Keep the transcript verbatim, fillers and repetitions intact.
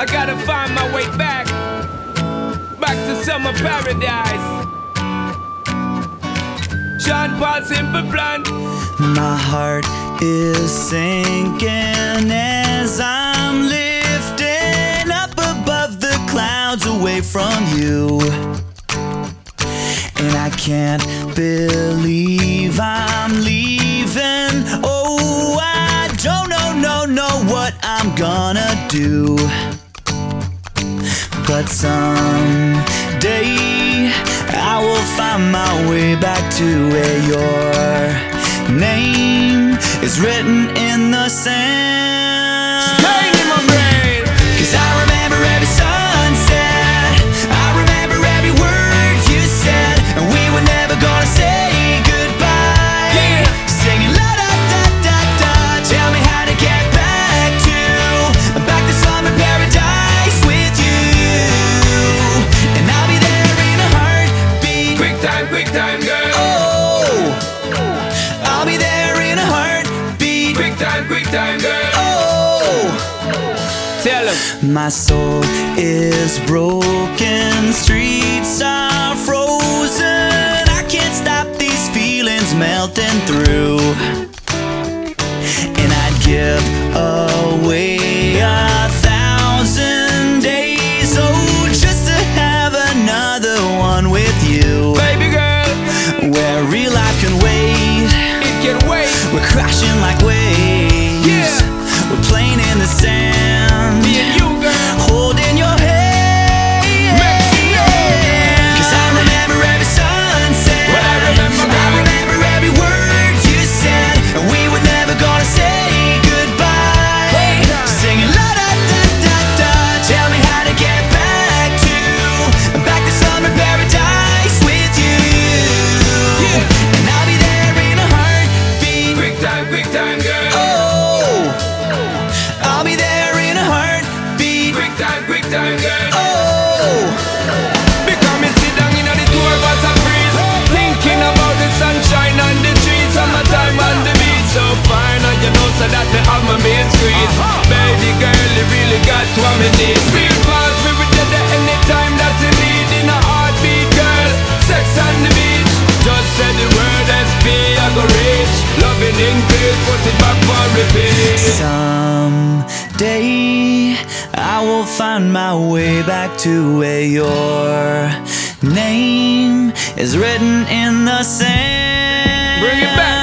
I gotta find my way back, back to summer paradise. Sean Paul, Simple Plan. My heart is sinking as I'm lifting up above the clouds away from you. And I can't believe I'm leaving. Oh, I don't know, no, know what I'm gonna do. But someday I will find my way back to where your name is written in the sand. Staying in my brain. Cause I remember every sunset, I remember every word you said, and we were never gonna say goodbye. Yeah. Singing la da da da da. Tell me how to get back to back to summer paradise with you, and I'll be there in a heartbeat. Quick time, quick time, girl. Oh, I'll be there in a heartbeat. Quick time, quick time, girl. Oh, Tell him. my soul is broken, streets are frozen. I can't stop these feelings melting through. And I'd give away a thousand days, oh, just to have another one with you, Baby girl, where real life can wait. it can wait. We're crashing like waves. Yeah. We're playing in the sand. Me and you, girl. Holding your hand. Cause I remember every sunset. Well, I remember, I girl. remember every word you said, and we were never gonna say goodbye. Hold on. Singing la da da da da. Tell me how to get back to back to summer paradise with you. Yeah. And I'll be there in a heartbeat. Quick time, quick time, girl. Oh, I'll be there in a heartbeat. Quick time, quick time, girl. Oh, Because me sit down in the tour bus and freeze, thinking about the sunshine and the trees, summertime on the beach. So fine, and you know so that me have my main squeeze. Baby girl, you really got what me need. Real fast, we will get there anytime that you need. In a heartbeat, girl, sex on the beach. Just say the word S P, I go reach. Loving increase, put it back for repeat. someday I will find my way back to where your name is written in the sand. Bring it back.